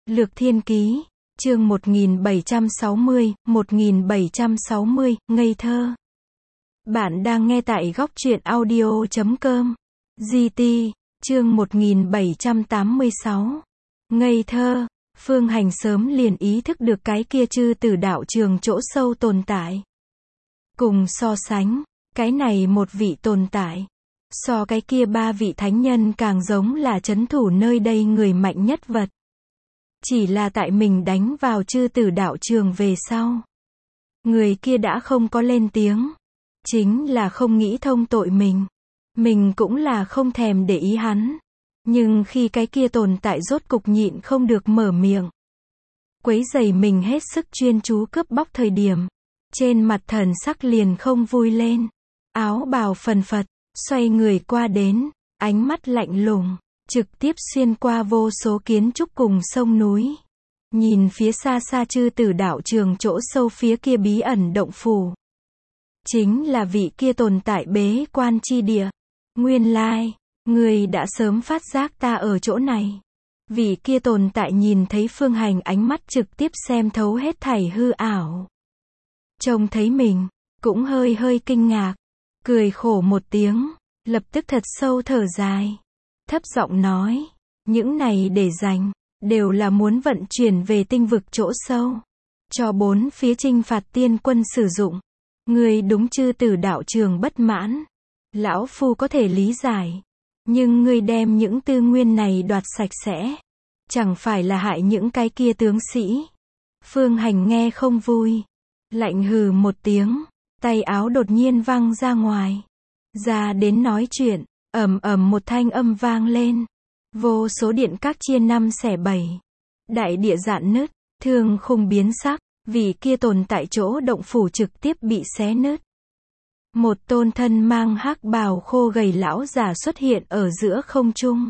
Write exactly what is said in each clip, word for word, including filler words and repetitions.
Lược Thiên Ký, chương một nghìn bảy trăm sáu mươi, một nghìn bảy trăm sáu mươi, ngây thơ. Bạn đang nghe tại góc truyện audio chấm com. giê tê, chương một nghìn bảy trăm tám mươi sáu. Ngây thơ. Phương Hành sớm liền ý thức được cái kia chư tử đạo trường chỗ sâu tồn tại. Cùng so sánh, cái này một vị tồn tại, so cái kia ba vị thánh nhân càng giống là trấn thủ nơi đây người mạnh nhất vật. Chỉ là tại mình đánh vào chư tử đạo trường về sau, người kia đã không có lên tiếng. Chính là không nghĩ thông tội mình. Mình cũng là không thèm để ý hắn. Nhưng khi cái kia tồn tại rốt cục nhịn không được mở miệng, quấy rầy mình hết sức chuyên chú cướp bóc thời điểm, trên mặt thần sắc liền không vui lên. Áo bào phần phật, xoay người qua đến, ánh mắt lạnh lùng, trực tiếp xuyên qua vô số kiến trúc cùng sông núi. Nhìn phía xa xa chư tử đạo trường chỗ sâu phía kia bí ẩn động phủ. Chính là vị kia tồn tại bế quan chi địa. Nguyên lai, người đã sớm phát giác ta ở chỗ này. Vị kia tồn tại nhìn thấy Phương Hành ánh mắt trực tiếp xem thấu hết thảy hư ảo. Trông thấy mình, cũng hơi hơi kinh ngạc. Cười khổ một tiếng, lập tức thật sâu thở dài. Thấp giọng nói, những này để dành, đều là muốn vận chuyển về tinh vực chỗ sâu. Cho bốn phía chinh phạt tiên quân sử dụng. Ngươi đúng chư tử đạo trường bất mãn. Lão Phu có thể lý giải. Nhưng ngươi đem những tư nguyên này đoạt sạch sẽ. Chẳng phải là hại những cái kia tướng sĩ. Phương Hành nghe không vui. Lạnh hừ một tiếng. Tay áo đột nhiên văng ra ngoài. Ra đến nói chuyện. Ầm ầm một thanh âm vang lên. Vô số điện các chia năm xẻ bảy. Đại địa rạn nứt. Thương khung biến sắc. Vì kia tồn tại chỗ động phủ trực tiếp bị xé nứt. Một tôn thân mang hắc bào khô gầy lão già xuất hiện ở giữa không trung.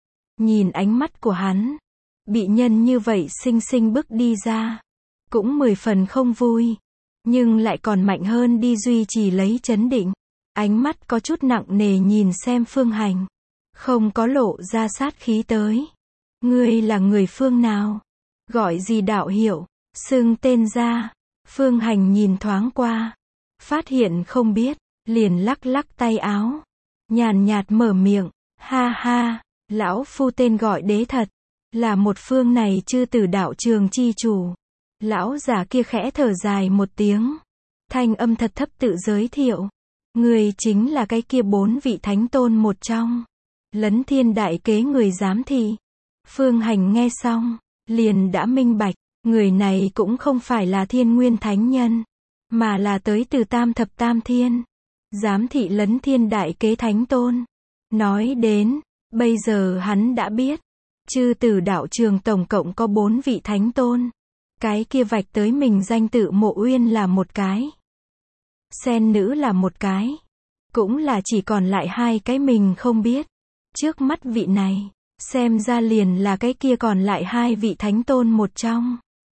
Nhìn ánh mắt của hắn, bị nhân như vậy xinh xinh bức đi ra, cũng mười phần không vui, nhưng lại còn mạnh hơn đi duy trì lấy trấn định. Ánh mắt có chút nặng nề nhìn xem Phương Hành, không có lộ ra sát khí tới. Ngươi là người phương nào? Gọi gì đạo hiệu? Xưng tên ra. Phương Hành nhìn thoáng qua, phát hiện không biết, liền lắc lắc tay áo, nhàn nhạt mở miệng, ha ha, lão Phu tên gọi Đế Thật, là một phương này chư tử đạo trường chi chủ. Lão già kia khẽ thở dài một tiếng, thanh âm thật thấp tự giới thiệu, người chính là cái kia bốn vị thánh tôn một trong, Lấn Thiên đại kế người giám thị. Phương Hành nghe xong, liền đã minh bạch, người này cũng không phải là Thiên Nguyên thánh nhân, mà là tới từ Tam thập Tam thiên, giám thị Lấn Thiên đại kế thánh tôn. Nói đến, bây giờ hắn đã biết, chư tử đạo trường tổng cộng có bốn vị thánh tôn. Cái kia vạch tới mình danh tự Mộ Uyên là một cái, Sen Nữ là một cái, cũng là chỉ còn lại hai cái mình không biết. Trước mắt vị này, xem ra liền là cái kia còn lại hai vị thánh tôn một trong.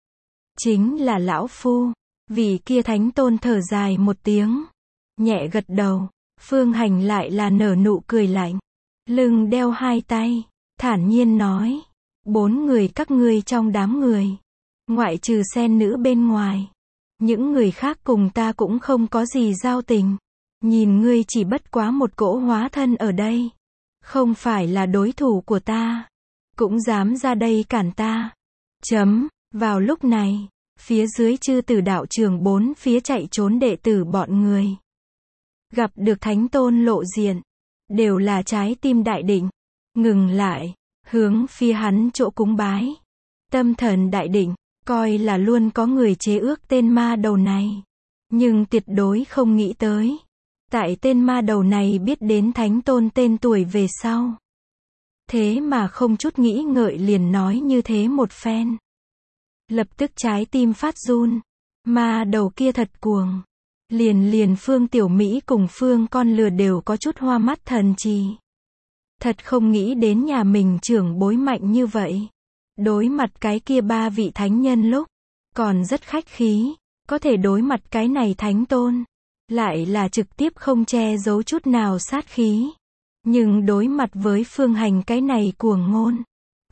Chính là lão Phu. Vị kia thánh tôn thở dài một tiếng, nhẹ gật đầu. Phương Hành lại là nở nụ cười lạnh, lưng đeo hai tay, thản nhiên nói, bốn người các ngươi trong đám người, ngoại trừ Sen Nữ bên ngoài, những người khác cùng ta cũng không có gì giao tình. Nhìn ngươi chỉ bất quá một cỗ hóa thân ở đây, không phải là đối thủ của ta, cũng dám ra đây cản ta. Chấm. Vào lúc này, phía dưới chư tử đạo trường bốn phía chạy trốn đệ tử bọn người, gặp được thánh tôn lộ diện, đều là trái tim đại định, ngừng lại, hướng phía hắn chỗ cúng bái. Tâm thần đại định, coi là luôn có người chế ước tên ma đầu này, nhưng tuyệt đối không nghĩ tới, tại tên ma đầu này biết đến thánh tôn tên tuổi về sau, thế mà không chút nghĩ ngợi liền nói như thế một phen. Lập tức trái tim phát run, ma đầu kia thật cuồng. Liền liền Phương Tiểu Mỹ cùng Phương con lừa đều có chút hoa mắt thần trì. Thật không nghĩ đến nhà mình trưởng bối mạnh như vậy. Đối mặt cái kia ba vị thánh nhân lúc, còn rất khách khí, có thể đối mặt cái này thánh tôn, lại là trực tiếp không che giấu chút nào sát khí. Nhưng đối mặt với Phương Hành cái này cuồng ngôn,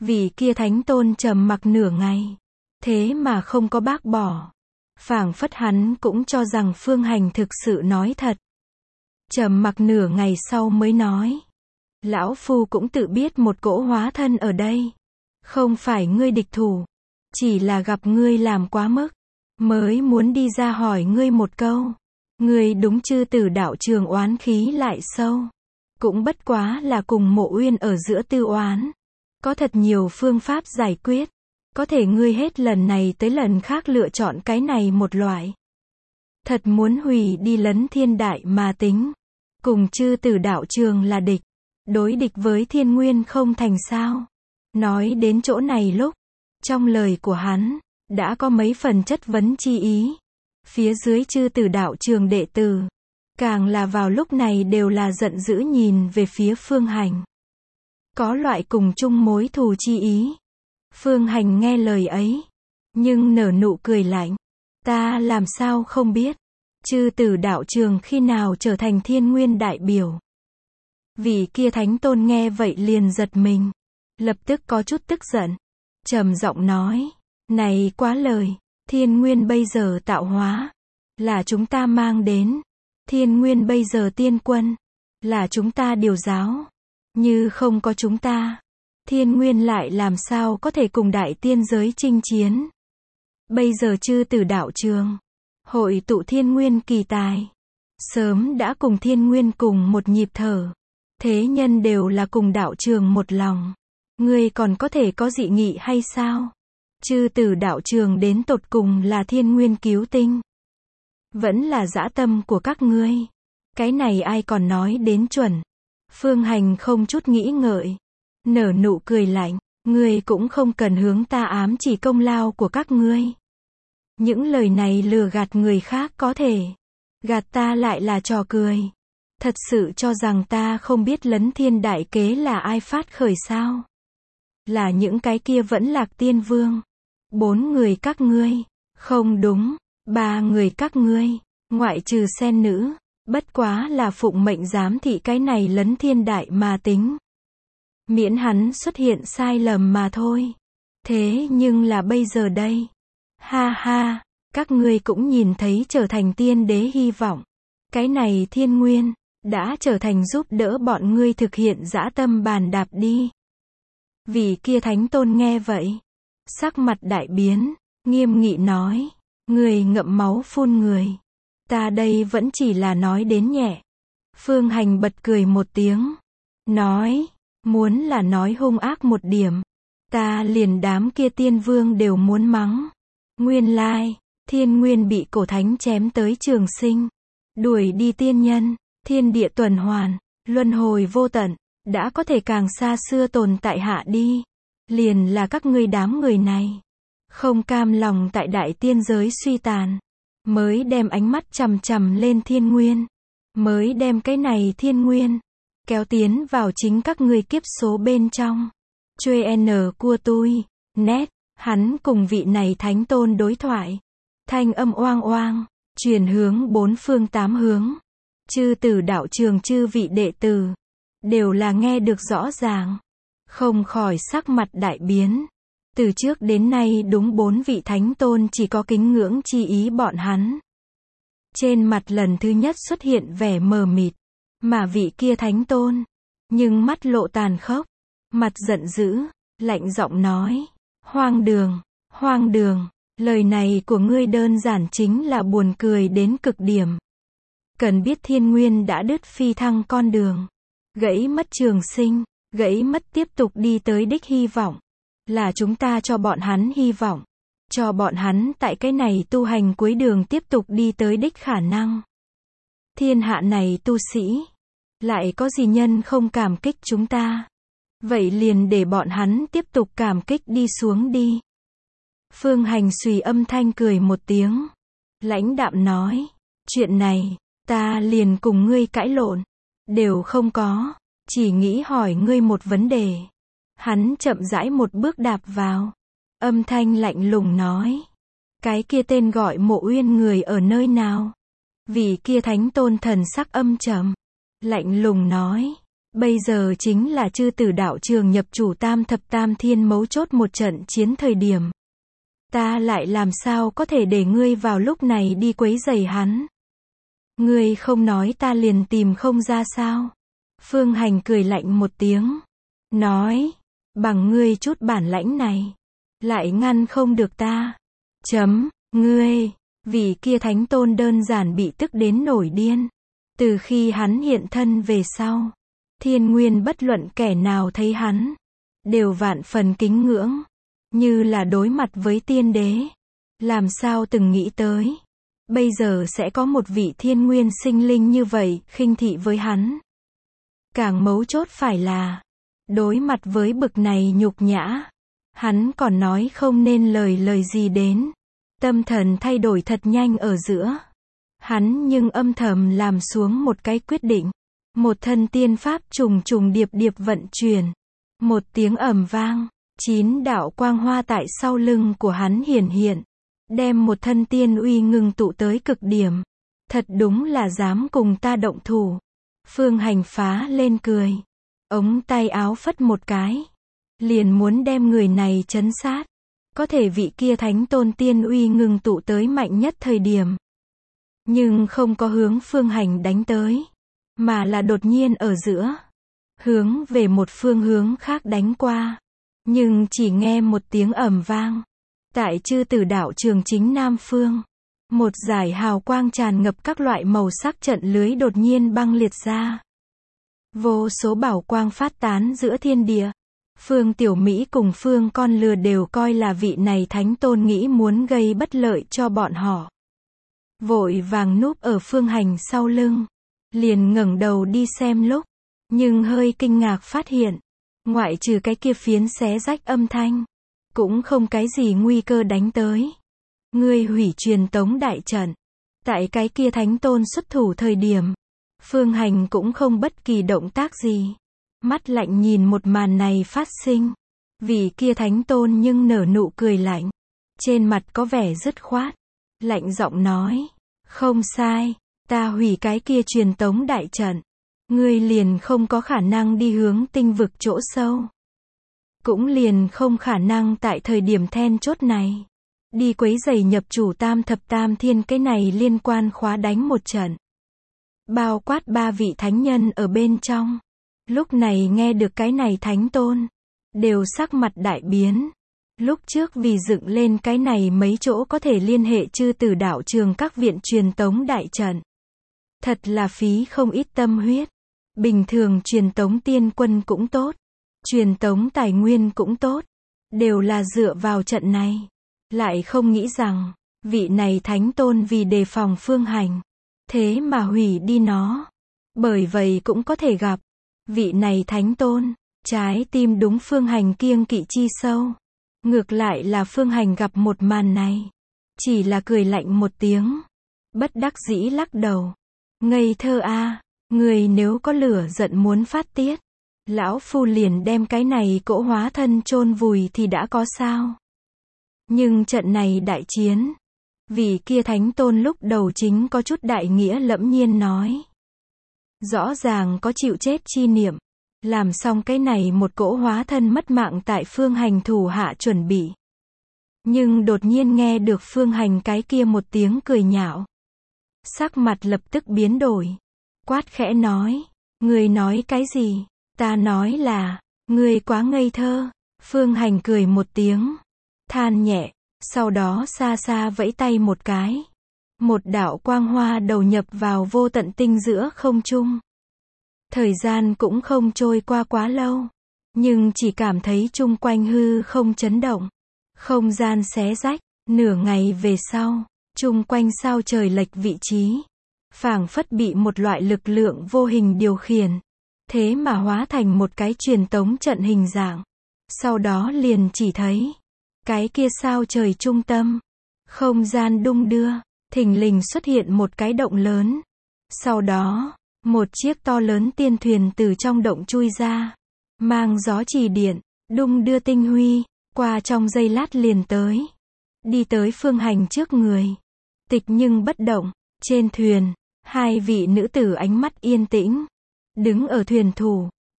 Vị kia thánh tôn trầm mặc nửa ngày. Thế mà không có bác bỏ. Phảng phất hắn cũng cho rằng Phương Hành thực sự nói thật. Trầm mặc nửa ngày sau mới nói. Lão Phu cũng tự biết một cỗ hóa thân ở đây. Không phải ngươi địch thủ. Chỉ là gặp ngươi làm quá mức. Mới muốn đi ra hỏi ngươi một câu. Ngươi đúng chư tử đạo trường oán khí lại sâu. Cũng bất quá là cùng Mộ Uyên ở giữa tư oán. Có thật nhiều phương pháp giải quyết. Có thể ngươi hết lần này tới lần khác lựa chọn cái này một loại. Thật muốn hủy đi Lấn Thiên Đại mà tính. Cùng chư tử đạo trường là địch. Đối địch với Thiên Nguyên không thành sao. Nói đến chỗ này lúc. Trong lời của hắn. Đã có mấy phần chất vấn chi ý. Phía dưới chư tử đạo trường đệ tử. Càng là vào lúc này đều là giận dữ nhìn về phía Phương Hành. Có loại cùng chung mối thù chi ý. Phương Hành nghe lời ấy. Nhưng nở nụ cười lạnh. Ta làm sao không biết. Chư tử đạo trường khi nào trở thành Thiên Nguyên đại biểu. Vị kia thánh tôn nghe vậy liền giật mình. Lập tức có chút tức giận. Trầm giọng nói. Này quá lời. Thiên Nguyên bây giờ tạo hóa. Là chúng ta mang đến. Thiên Nguyên bây giờ tiên quân. Là chúng ta điều giáo. Như không có chúng ta. Thiên Nguyên lại làm sao có thể cùng đại tiên giới chinh chiến. Bây giờ chư tử đạo trường. Hội tụ Thiên Nguyên kỳ tài. Sớm đã cùng Thiên Nguyên cùng một nhịp thở. Thế nhân đều là cùng đạo trường một lòng. Ngươi còn có thể có dị nghị hay sao? Chư tử đạo trường đến tột cùng là Thiên Nguyên cứu tinh. Vẫn là dã tâm của các ngươi. Cái này ai còn nói đến chuẩn. Phương Hành không chút nghĩ ngợi. Nở nụ cười lạnh. Ngươi cũng không cần hướng ta ám chỉ công lao của các ngươi. Những lời này lừa gạt người khác có thể. Gạt ta lại là trò cười. Thật sự cho rằng ta không biết Lấn Thiên đại kế là ai phát khởi sao? Là những cái kia vẫn Lạc Tiên Vương. Bốn người các ngươi. Không đúng. Ba người các ngươi. Ngoại trừ sen nữ. Bất quá là phụng mệnh giám thị cái này Lấn Thiên đại mà tính. Miễn hắn xuất hiện sai lầm mà thôi. Thế nhưng là bây giờ đây. Ha ha. Các ngươi cũng nhìn thấy trở thành tiên đế hy vọng. Cái này Thiên Nguyên. Đã trở thành giúp đỡ bọn ngươi thực hiện dã tâm bàn đạp đi. Vị kia thánh tôn nghe vậy. Sắc mặt đại biến. Nghiêm nghị nói. Người ngậm máu phun người. Ta đây vẫn chỉ là nói đến nhẹ. Phương Hành bật cười một tiếng. Nói. Muốn là nói hung ác một điểm. Ta liền đám kia tiên vương đều muốn mắng. Nguyên lai. Thiên Nguyên bị cổ thánh chém tới trường sinh. Đuổi đi tiên nhân. Thiên địa tuần hoàn. Luân hồi vô tận. Đã có thể càng xa xưa tồn tại hạ đi. Liền là các ngươi đám người này. Không cam lòng tại đại tiên giới suy tàn. Mới đem ánh mắt chằm chằm lên Thiên Nguyên. Mới đem cái này Thiên Nguyên. Kéo tiến vào chính các ngươi kiếp số bên trong. Chuê n của tôi. Nét. Hắn cùng vị này thánh tôn đối thoại. Thanh âm oang oang. Truyền hướng bốn phương tám hướng. Chư tử đạo trường chư vị đệ tử. Đều là nghe được rõ ràng. Không khỏi sắc mặt đại biến. Từ trước đến nay đúng bốn vị thánh tôn chỉ có kính ngưỡng chi ý bọn hắn. Trên mặt lần thứ nhất xuất hiện vẻ mờ mịt. Mà vị kia thánh tôn. Nhưng mắt lộ tàn khốc. Mặt giận dữ. Lạnh giọng nói. Hoang đường. Hoang đường. Lời này của ngươi đơn giản chính là buồn cười đến cực điểm. Cần biết Thiên Nguyên đã đứt phi thăng con đường. Gãy mất trường sinh. Gãy mất tiếp tục đi tới đích hy vọng. Là chúng ta cho bọn hắn hy vọng. Cho bọn hắn tại cái này tu hành cuối đường tiếp tục đi tới đích khả năng. Thiên hạ này tu sĩ. Lại có gì nhân không cảm kích chúng ta. Vậy liền để bọn hắn tiếp tục cảm kích đi xuống đi. Phương Hành xùy âm thanh cười một tiếng. Lãnh đạm nói. Chuyện này. Ta liền cùng ngươi cãi lộn. Đều không có. Chỉ nghĩ hỏi ngươi một vấn đề. Hắn chậm rãi một bước đạp vào. Âm thanh lạnh lùng nói. Cái kia tên gọi Mộ Uyên người ở nơi nào? Vì kia thánh tôn thần sắc âm trầm. Lạnh lùng nói. Bây giờ chính là chư tử đạo trường nhập chủ tam thập tam thiên mấu chốt một trận chiến thời điểm. Ta lại làm sao có thể để ngươi vào lúc này đi quấy rầy hắn. Ngươi không nói ta liền tìm không ra sao. Phương Hành cười lạnh một tiếng. Nói, bằng ngươi chút bản lãnh này. Lại ngăn không được ta. Chấm, ngươi, vì kia thánh tôn đơn giản bị tức đến nổi điên. Từ khi hắn hiện thân về sau. Thiên nguyên bất luận kẻ nào thấy hắn. Đều vạn phần kính ngưỡng. Như là đối mặt với tiên đế. Làm sao từng nghĩ tới. Bây giờ sẽ có một vị thiên nguyên sinh linh như vậy, khinh thị với hắn. Càng mấu chốt phải là, đối mặt với bực này nhục nhã, hắn còn nói không nên lời lời gì đến. Tâm thần thay đổi thật nhanh ở giữa. Hắn nhưng âm thầm làm xuống một cái quyết định. Một thân tiên pháp trùng trùng điệp điệp vận chuyển. Một tiếng ầm vang, chín đạo quang hoa tại sau lưng của hắn hiển hiện. Đem một thân tiên uy ngưng tụ tới cực điểm. Thật đúng là dám cùng ta động thủ. Phương Hành phá lên cười. Ống tay áo phất một cái. Liền muốn đem người này trấn sát. Có thể vị kia thánh tôn tiên uy ngưng tụ tới mạnh nhất thời điểm. Nhưng không có hướng Phương Hành đánh tới. Mà là đột nhiên ở giữa. Hướng về một phương hướng khác đánh qua. Nhưng chỉ nghe một tiếng ầm vang. Tại chư tử đạo trường chính Nam Phương. Một dải hào quang tràn ngập các loại màu sắc trận lưới đột nhiên băng liệt ra. Vô số bảo quang phát tán giữa thiên địa. Phương Tiểu Mỹ cùng Phương Con Lừa đều coi là vị này thánh tôn nghĩ muốn gây bất lợi cho bọn họ. Vội vàng núp ở Phương Hành sau lưng. Liền ngẩng đầu đi xem lúc. Nhưng hơi kinh ngạc phát hiện. Ngoại trừ cái kia phiến xé rách âm thanh. Cũng không cái gì nguy cơ đánh tới. Ngươi hủy truyền tống đại trận. Tại cái kia thánh tôn xuất thủ thời điểm. Phương Hành cũng không bất kỳ động tác gì. Mắt lạnh nhìn một màn này phát sinh. Vì kia thánh tôn nhưng nở nụ cười lạnh. Trên mặt có vẻ dứt khoát. Lạnh giọng nói. Không sai. Ta hủy cái kia truyền tống đại trận. Ngươi liền không có khả năng đi hướng tinh vực chỗ sâu. Cũng liền không khả năng tại thời điểm then chốt này. Đi quấy rầy nhập chủ tam thập tam thiên cái này liên quan khóa đánh một trận. Bao quát ba vị thánh nhân ở bên trong. Lúc này nghe được cái này thánh tôn. Đều sắc mặt đại biến. Lúc trước vì dựng lên cái này mấy chỗ có thể liên hệ chư tử đạo trường các viện truyền tống đại trận. Thật là phí không ít tâm huyết. Bình thường truyền tống tiên quân cũng tốt. Truyền tống tài nguyên cũng tốt. Đều là dựa vào trận này. Lại không nghĩ rằng, vị này thánh tôn vì đề phòng Phương Hành. Thế mà hủy đi nó. Bởi vậy cũng có thể gặp. Vị này thánh tôn, trái tim đúng Phương Hành kiêng kỵ chi sâu. Ngược lại là Phương Hành gặp một màn này. Chỉ là cười lạnh một tiếng. Bất đắc dĩ lắc đầu. Ngây thơ a, người nếu có lửa giận muốn phát tiết. Lão phu liền đem cái này cỗ hóa thân chôn vùi thì đã có sao. Nhưng trận này đại chiến. Vì kia thánh tôn lúc đầu chính có chút đại nghĩa lẫm nhiên nói. Rõ ràng có chịu chết chi niệm. Làm xong cái này một cỗ hóa thân mất mạng tại Phương Hành thủ hạ chuẩn bị. Nhưng đột nhiên nghe được Phương Hành cái kia một tiếng cười nhạo. Sắc mặt lập tức biến đổi. Quát khẽ nói. Người nói cái gì? Ta nói là, người quá ngây thơ. Phương Hành cười một tiếng. Than nhẹ. Sau đó xa xa vẫy tay một cái. Một đạo quang hoa đầu nhập vào vô tận tinh giữa không trung. Thời gian cũng không trôi qua quá lâu. Nhưng chỉ cảm thấy chung quanh hư không chấn động. Không gian xé rách. Nửa ngày về sau, chung quanh sao trời lệch vị trí. Phảng phất bị một loại lực lượng vô hình điều khiển. Thế mà hóa thành một cái truyền tống trận hình dạng. Sau đó liền chỉ thấy. Cái kia sao trời trung tâm. Không gian đung đưa. Thình lình xuất hiện một cái động lớn. Sau đó, một chiếc to lớn tiên thuyền từ trong động chui ra. Mang gió chỉ điện. Đung đưa tinh huy. Qua trong giây lát liền tới. Đi tới Phương Hành trước người. Tịch nhưng bất động. Trên thuyền. Hai vị nữ tử ánh mắt yên tĩnh. Đứng ở thuyền thủ.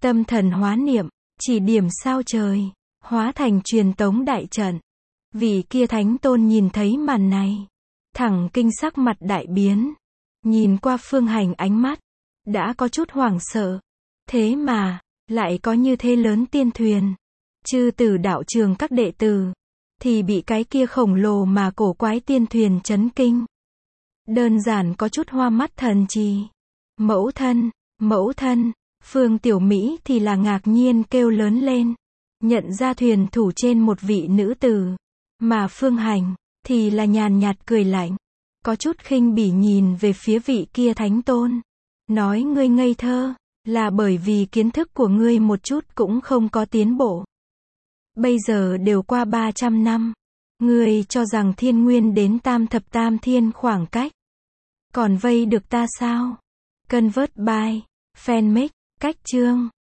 Tâm thần hóa niệm, chỉ điểm sao trời, hóa thành truyền tống đại trận. Vị kia thánh tôn nhìn thấy màn này, thẳng kinh sắc mặt đại biến. Nhìn qua Phương Hành ánh mắt, đã có chút hoảng sợ. Thế mà, lại có như thế lớn tiên thuyền. Chư tử đạo trường các đệ tử, thì bị cái kia khổng lồ mà cổ quái tiên thuyền chấn kinh. Đơn giản có chút hoa mắt thần trì. Mẫu thân, mẫu thân, Phương Tiểu Mỹ thì là ngạc nhiên kêu lớn lên. Nhận ra thuyền thủ trên một vị nữ tử. Mà Phương Hành, thì là nhàn nhạt cười lạnh. Có chút khinh bỉ nhìn về phía vị kia thánh tôn. Nói ngươi ngây thơ, là bởi vì kiến thức của ngươi một chút cũng không có tiến bộ. Bây giờ đều qua ba trăm năm. Ngươi cho rằng thiên nguyên đến tam thập tam thiên khoảng cách. Còn vây được ta sao? Convert by, fanmake, cách chương.